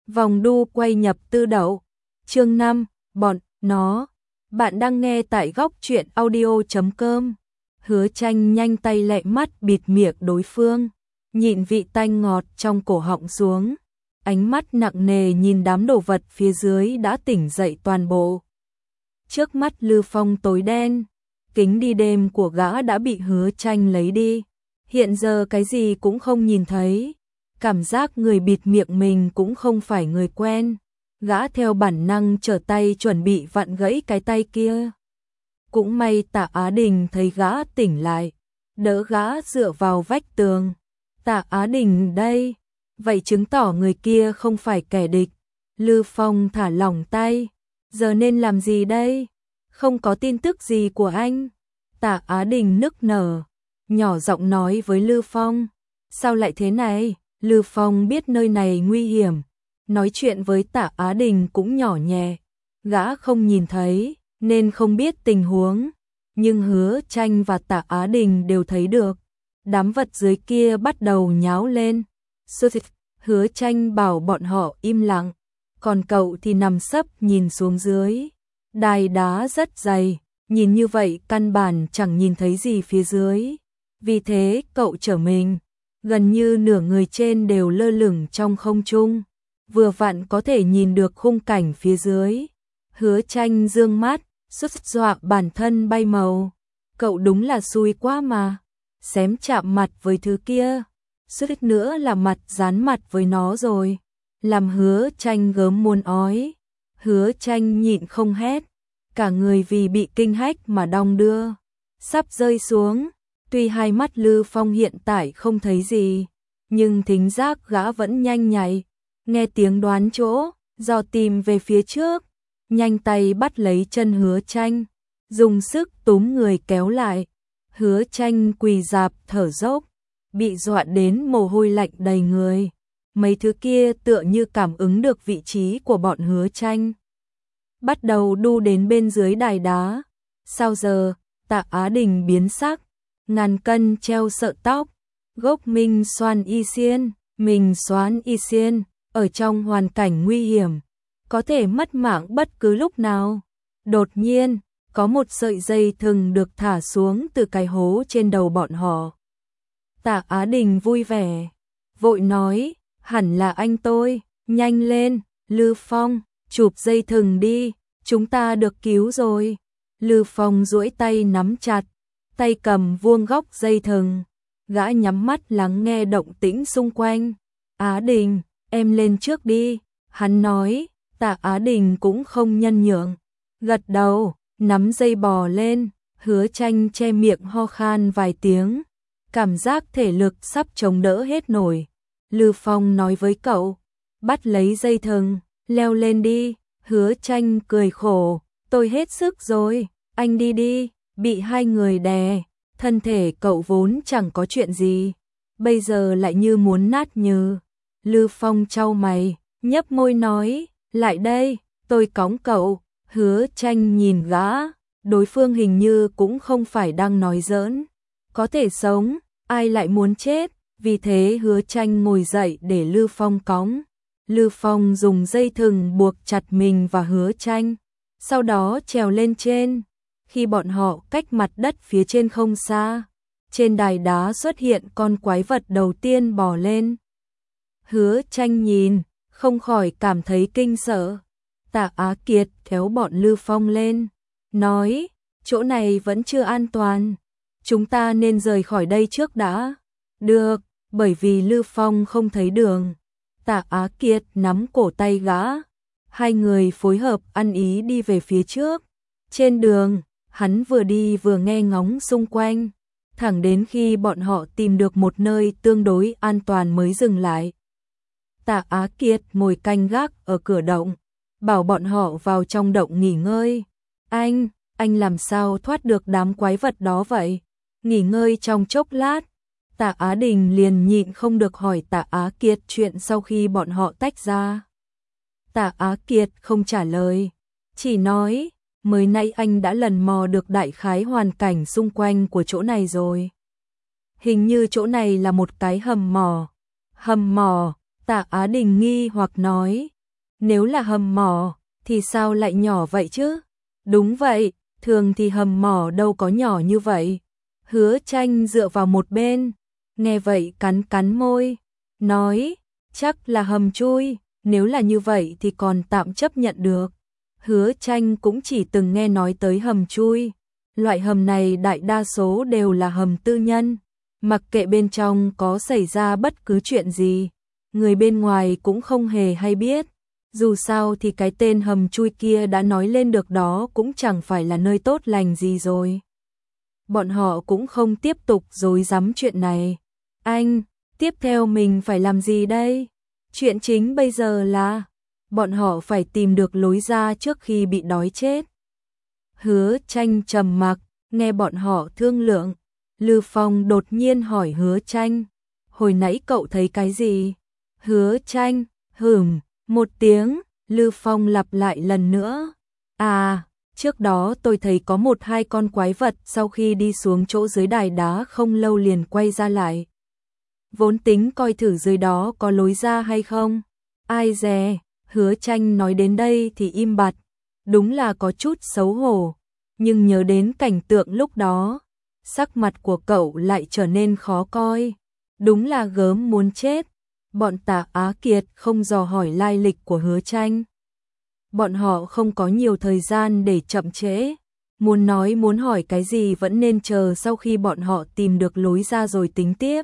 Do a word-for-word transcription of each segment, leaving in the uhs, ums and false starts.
Vòng đu quay nhập tư đậu. Chương năm, bọn nó. Bạn đang nghe tại góc truyện audio chấm com. Hứa Tranh nhanh tay lẹ mắt bịt miệng đối phương, nhịn vị tanh ngọt trong cổ họng xuống, ánh mắt nặng nề nhìn đám đồ vật phía dưới đã tỉnh dậy toàn bộ. Trước mắt Lư Phong tối đen, kính đi đêm của gã đã bị Hứa Tranh lấy đi, hiện giờ cái gì cũng không nhìn thấy, cảm giác người bịt miệng mình cũng không phải người quen, gã theo bản năng trở tay chuẩn bị vặn gãy cái tay kia. Cũng may Tạ Á Đình thấy gã tỉnh lại, đỡ gã dựa vào vách tường. Tạ Á Đình đây, vậy chứng tỏ người kia không phải kẻ địch. Lư Phong thả lỏng tay, giờ nên làm gì đây? Không có tin tức gì của anh. Tạ Á Đình nức nở, nhỏ giọng nói với Lư Phong. Sao lại thế này? Lư Phong biết nơi này nguy hiểm, nói chuyện với Tạ Á Đình cũng nhỏ nhẹ. Gã không nhìn thấy nên không biết tình huống, nhưng Hứa Tranh và Tạ Á Đình đều thấy được. Đám vật dưới kia bắt đầu nháo lên. Hứa Tranh bảo bọn họ im lặng, còn cậu thì nằm sấp nhìn xuống dưới. Đài đá rất dày, nhìn như vậy căn bản chẳng nhìn thấy gì phía dưới. Vì thế cậu trở mình, gần như nửa người trên đều lơ lửng trong không trung, vừa vặn có thể nhìn được khung cảnh phía dưới. Hứa Tranh dương mắt, sút dọa bản thân bay màu. Cậu đúng là xui quá mà, xém chạm mặt với thứ kia, suýt nữa là mặt dán mặt với nó rồi. Làm Hứa Tranh gớm muốn ói. Hứa Tranh nhịn không hét, cả người vì bị kinh hách mà đong đưa, sắp rơi xuống. Tuy hai mắt Lư Phong hiện tại không thấy gì, nhưng thính giác gã vẫn nhanh nhạy, nghe tiếng đoán chỗ, dò tìm về phía trước, nhanh tay bắt lấy chân Hứa Tranh, dùng sức túm người kéo lại. Hứa Tranh quỳ rạp thở dốc, bị dọa đến mồ hôi lạnh đầy người. Mấy thứ kia tựa như cảm ứng được vị trí của bọn Hứa Tranh, bắt đầu đu đến bên dưới đài đá. Sao giờ? Tạ Á Đình biến sắc, ngàn cân treo sợi tóc, gốc Minh Xoan Y Xiên, mình Xoán Y Xiên, ở trong hoàn cảnh nguy hiểm, có thể mất mạng bất cứ lúc nào. Đột nhiên, có một sợi dây thừng được thả xuống từ cái hố trên đầu bọn họ. Tạ Á Đình vui vẻ, vội nói, hẳn là anh tôi, nhanh lên, Lư Phong, chụp dây thừng đi, chúng ta được cứu rồi. Lư Phong duỗi tay nắm chặt, tay cầm vuông góc dây thừng, gã nhắm mắt lắng nghe động tĩnh xung quanh. Á Đình, em lên trước đi, hắn nói. Tạ Á Đình cũng không nhân nhượng, gật đầu, nắm dây bò lên. Hứa Tranh che miệng ho khan vài tiếng, cảm giác thể lực sắp chống đỡ hết nổi. Lư Phong nói với cậu, bắt lấy dây thừng, leo lên đi. Hứa Tranh cười khổ, tôi hết sức rồi, anh đi đi. Bị hai người đè, thân thể cậu vốn chẳng có chuyện gì, bây giờ lại như muốn nát nhừ. Lư Phong chau mày, nhấp môi nói, lại đây, tôi cõng cậu. Hứa Tranh nhìn gã, đối phương hình như cũng không phải đang nói giỡn, có thể sống, ai lại muốn chết. Vì thế Hứa Tranh ngồi dậy để Lư Phong cõng. Lư Phong dùng dây thừng buộc chặt mình và Hứa Tranh, sau đó trèo lên trên. Khi bọn họ cách mặt đất phía trên không xa, trên đài đá xuất hiện con quái vật đầu tiên bò lên. Hứa Tranh nhìn, không khỏi cảm thấy kinh sợ. Tạ Á Kiệt kéo bọn Lư Phong lên, nói, chỗ này vẫn chưa an toàn, chúng ta nên rời khỏi đây trước đã. Được, bởi vì Lư Phong không thấy đường. Tạ Á Kiệt nắm cổ tay gã, hai người phối hợp ăn ý đi về phía trước. Trên đường, hắn vừa đi vừa nghe ngóng xung quanh, thẳng đến khi bọn họ tìm được một nơi tương đối an toàn mới dừng lại. Tạ Á Kiệt ngồi canh gác ở cửa động, bảo bọn họ vào trong động nghỉ ngơi. Anh, anh làm sao thoát được đám quái vật đó vậy? Nghỉ ngơi trong chốc lát. Tạ Á Đình liền nhịn không được hỏi Tạ Á Kiệt chuyện sau khi bọn họ tách ra. Tạ Á Kiệt không trả lời, chỉ nói, mới nay anh đã lần mò được đại khái hoàn cảnh xung quanh của chỗ này rồi. Hình như chỗ này là một cái hầm mỏ. Hầm mỏ? Tạ Á Đình nghi hoặc nói, Nếu là hầm mỏ, thì sao lại nhỏ vậy chứ? Đúng vậy, thường thì hầm mỏ đâu có nhỏ như vậy. Hứa Tranh dựa vào một bên, nghe vậy cắn cắn môi, nói, chắc là hầm chui, nếu là như vậy thì còn tạm chấp nhận được. Hứa Tranh cũng chỉ từng nghe nói tới hầm chui. Loại hầm này đại đa số đều là hầm tư nhân, mặc kệ bên trong có xảy ra bất cứ chuyện gì, người bên ngoài cũng không hề hay biết. Dù sao thì cái tên hầm chui kia đã nói lên được đó cũng chẳng phải là nơi tốt lành gì rồi. Bọn họ cũng không tiếp tục dối rắm chuyện này. Anh, tiếp theo mình phải làm gì đây? Chuyện chính bây giờ là bọn họ phải tìm được lối ra trước khi bị đói chết. Hứa Tranh trầm mặc, nghe bọn họ thương lượng. Lư Phong đột nhiên hỏi Hứa Tranh, hồi nãy cậu thấy cái gì? Hứa Tranh, hửm, một tiếng, Lư Phong lặp lại lần nữa. À, trước đó tôi thấy có một hai con quái vật sau khi đi xuống chỗ dưới đài đá không lâu liền quay ra lại. Vốn tính coi thử dưới đó có lối ra hay không. Ai dè, Hứa Tranh nói đến đây thì im bặt. Đúng là có chút xấu hổ, nhưng nhớ đến cảnh tượng lúc đó, sắc mặt của cậu lại trở nên khó coi. Đúng là gớm muốn chết. Bọn Tạ Á Kiệt không dò hỏi lai lịch của Hứa Tranh. Bọn họ không có nhiều thời gian để chậm trễ. Muốn nói muốn hỏi cái gì vẫn nên chờ sau khi bọn họ tìm được lối ra rồi tính tiếp.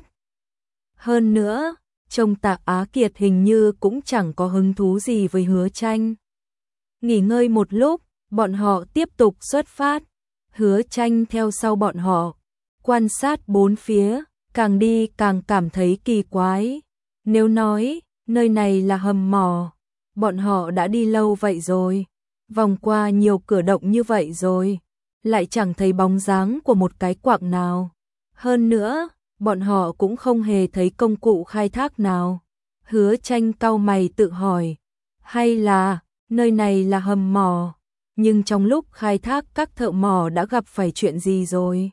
Hơn nữa, trông Tạ Á Kiệt hình như cũng chẳng có hứng thú gì với Hứa Tranh. Nghỉ ngơi một lúc, bọn họ tiếp tục xuất phát. Hứa Tranh theo sau bọn họ, quan sát bốn phía, càng đi càng cảm thấy kỳ quái. Nếu nói, nơi này là hầm mỏ, bọn họ đã đi lâu vậy rồi, vòng qua nhiều cửa động như vậy rồi, lại chẳng thấy bóng dáng của một cái quặng nào. Hơn nữa, bọn họ cũng không hề thấy công cụ khai thác nào. Hứa Tranh cau mày tự hỏi, hay là nơi này là hầm mỏ, nhưng trong lúc khai thác các thợ mỏ đã gặp phải chuyện gì rồi.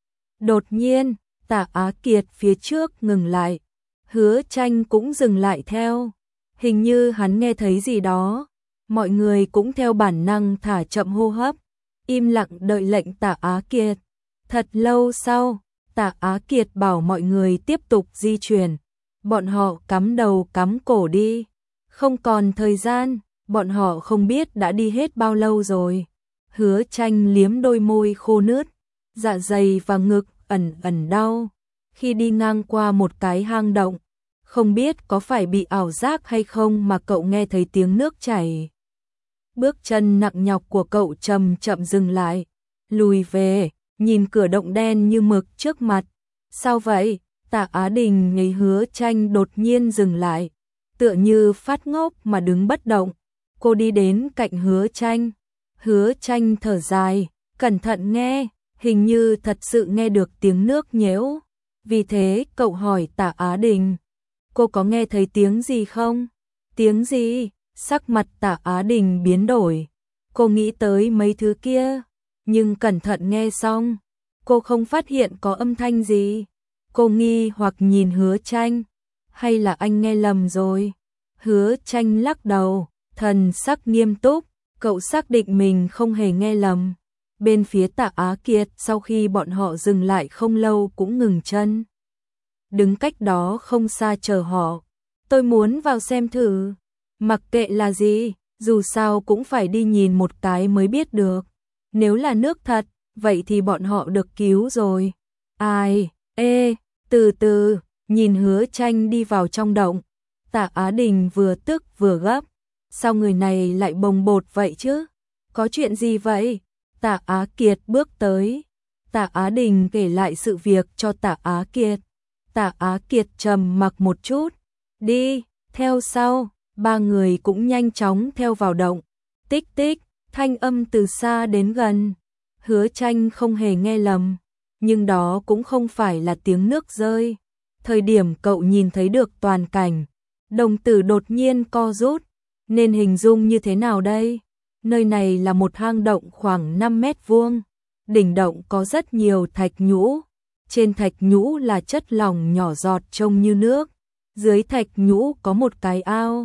Đột nhiên, Tạ Á Kiệt phía trước ngừng lại, Hứa Tranh cũng dừng lại theo. Hình như hắn nghe thấy gì đó, mọi người cũng theo bản năng thả chậm hô hấp, im lặng đợi lệnh Tạ Á Kiệt. Thật lâu sau, Tạ Á Kiệt bảo mọi người tiếp tục di chuyển. Bọn họ cắm đầu cắm cổ đi, không còn thời gian, bọn họ không biết đã đi hết bao lâu rồi. Hứa Tranh liếm đôi môi khô nướt, dạ dày và ngực ẩn ẩn đau. Khi đi ngang qua một cái hang động, không biết có phải bị ảo giác hay không mà cậu nghe thấy tiếng nước chảy. Bước chân nặng nhọc của cậu chậm chậm dừng lại, lùi về, nhìn cửa động đen như mực trước mặt. Sao vậy? Tạ Á Đình thấy Hứa Tranh đột nhiên dừng lại, tựa như phát ngốc mà đứng bất động. Cô đi đến cạnh Hứa Tranh. Hứa Tranh thở dài, cẩn thận nghe, hình như thật sự nghe được tiếng nước nhễu. Vì thế cậu hỏi Tạ Á Đình, cô có nghe thấy tiếng gì không? Tiếng gì? Sắc mặt Tạ Á Đình biến đổi. Cô nghĩ tới mấy thứ kia, nhưng cẩn thận nghe xong, cô không phát hiện có âm thanh gì. Cô nghi hoặc nhìn Hứa Tranh, hay là anh nghe lầm rồi? Hứa Tranh lắc đầu, thần sắc nghiêm túc, cậu xác định mình không hề nghe lầm. Bên phía Tạ Á Kiệt sau khi bọn họ dừng lại không lâu cũng ngừng chân. Đứng cách đó không xa chờ họ. Tôi muốn vào xem thử. Mặc kệ là gì, dù sao cũng phải đi nhìn một cái mới biết được. Nếu là nước thật, vậy thì bọn họ được cứu rồi. Ai, ê, từ từ, nhìn Hứa Tranh đi vào trong động. Tạ Á Đình vừa tức vừa gấp. Sao người này lại bồng bột vậy chứ? Có chuyện gì vậy? Tạ Á Kiệt bước tới. Tạ Á Đình kể lại sự việc cho Tạ Á Kiệt. Tạ Á Kiệt trầm mặc một chút. Đi, theo sau, ba người cũng nhanh chóng theo vào động. Tích tích, thanh âm từ xa đến gần. Hứa Tranh không hề nghe lầm, nhưng đó cũng không phải là tiếng nước rơi. Thời điểm cậu nhìn thấy được toàn cảnh, đồng tử đột nhiên co rút. Nên hình dung như thế nào đây? Nơi này là một hang động khoảng năm mét vuông. Đỉnh động có rất nhiều thạch nhũ. Trên thạch nhũ là chất lỏng nhỏ giọt trông như nước. Dưới thạch nhũ có một cái ao.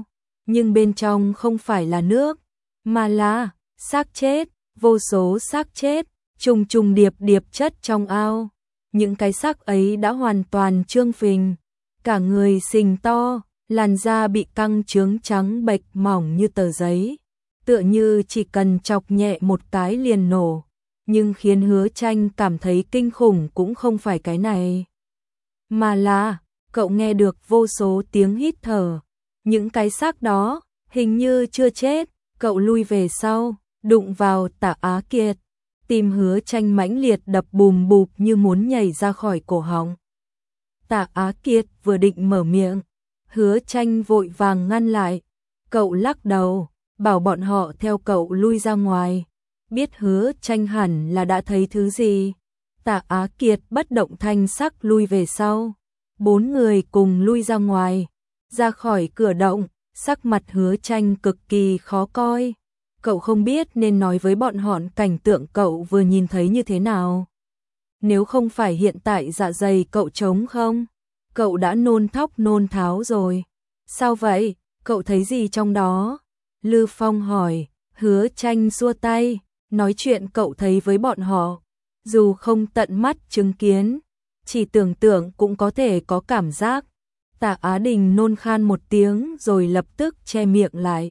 nhưng bên trong không phải là nước, mà là xác chết, vô số xác chết, trùng trùng điệp điệp chất trong ao. Những cái xác ấy đã hoàn toàn trương phình, cả người sình to, làn da bị căng trướng trắng bệch mỏng như tờ giấy, tựa như chỉ cần chọc nhẹ một cái liền nổ. Nhưng khiến Hứa Tranh cảm thấy kinh khủng cũng không phải cái này, mà là cậu nghe được vô số tiếng hít thở. Những cái xác đó hình như chưa chết. Cậu lui về sau, đụng vào Tạ Á Kiệt, tim Hứa Tranh mãnh liệt đập bùm bụp như muốn nhảy ra khỏi cổ họng. Tạ Á Kiệt vừa định mở miệng, Hứa Tranh vội vàng ngăn lại. Cậu lắc đầu, bảo bọn họ theo cậu lui ra ngoài. Biết Hứa Tranh hẳn là đã thấy thứ gì. Tạ Á Kiệt bất động thanh sắc lui về sau. Bốn người cùng lui ra ngoài, ra khỏi cửa động. Sắc mặt Hứa Tranh cực kỳ khó coi. Cậu không biết nên nói với bọn họ cảnh tượng cậu vừa nhìn thấy như thế nào. Nếu không phải hiện tại dạ dày cậu trống không, cậu đã nôn thóc nôn tháo rồi. Sao vậy? Cậu thấy gì trong đó? Lư Phong hỏi. Hứa Tranh xua tay, nói chuyện cậu thấy với bọn họ. Dù không tận mắt chứng kiến, chỉ tưởng tượng cũng có thể có cảm giác. Tạ Á Đình nôn khan một tiếng rồi lập tức che miệng lại.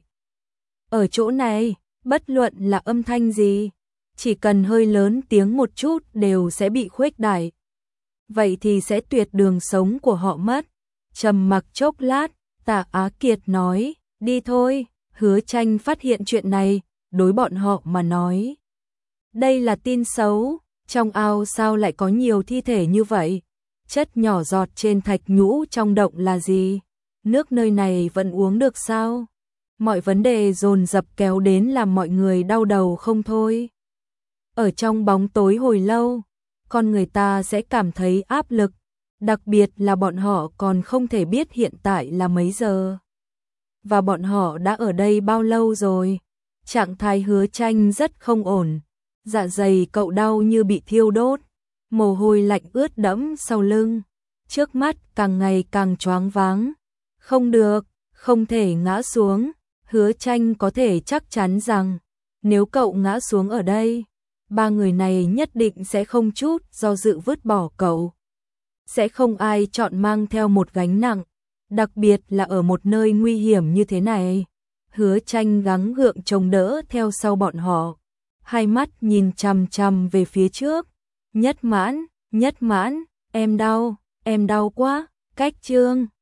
Ở chỗ này, bất luận là âm thanh gì, chỉ cần hơi lớn tiếng một chút đều sẽ bị khuếch đại. Vậy thì sẽ tuyệt đường sống của họ mất. Trầm mặc chốc lát, Tạ Á Kiệt nói, đi thôi. Hứa Tranh phát hiện chuyện này, đối bọn họ mà nói. Đây là tin xấu, trong ao sao lại có nhiều thi thể như vậy? Chất nhỏ giọt trên thạch nhũ trong động là gì? Nước nơi này vẫn uống được sao? Mọi vấn đề dồn dập kéo đến làm mọi người đau đầu không thôi. Ở trong bóng tối hồi lâu, con người ta sẽ cảm thấy áp lực, đặc biệt là bọn họ còn không thể biết hiện tại là mấy giờ. Và bọn họ đã ở đây bao lâu rồi? Trạng thái Hứa Tranh rất không ổn, dạ dày cậu đau như bị thiêu đốt. Mồ hôi lạnh ướt đẫm sau lưng, trước mắt càng ngày càng choáng váng. Không được, không thể ngã xuống. Hứa Tranh có thể chắc chắn rằng, nếu cậu ngã xuống ở đây, ba người này nhất định sẽ không chút do dự vứt bỏ cậu. Sẽ không ai chọn mang theo một gánh nặng, đặc biệt là ở một nơi nguy hiểm như thế này. Hứa Tranh gắng gượng chống đỡ theo sau bọn họ, hai mắt nhìn chằm chằm về phía trước. Nhất Mãn, Nhất Mãn, em đau, em đau quá. Cách Chương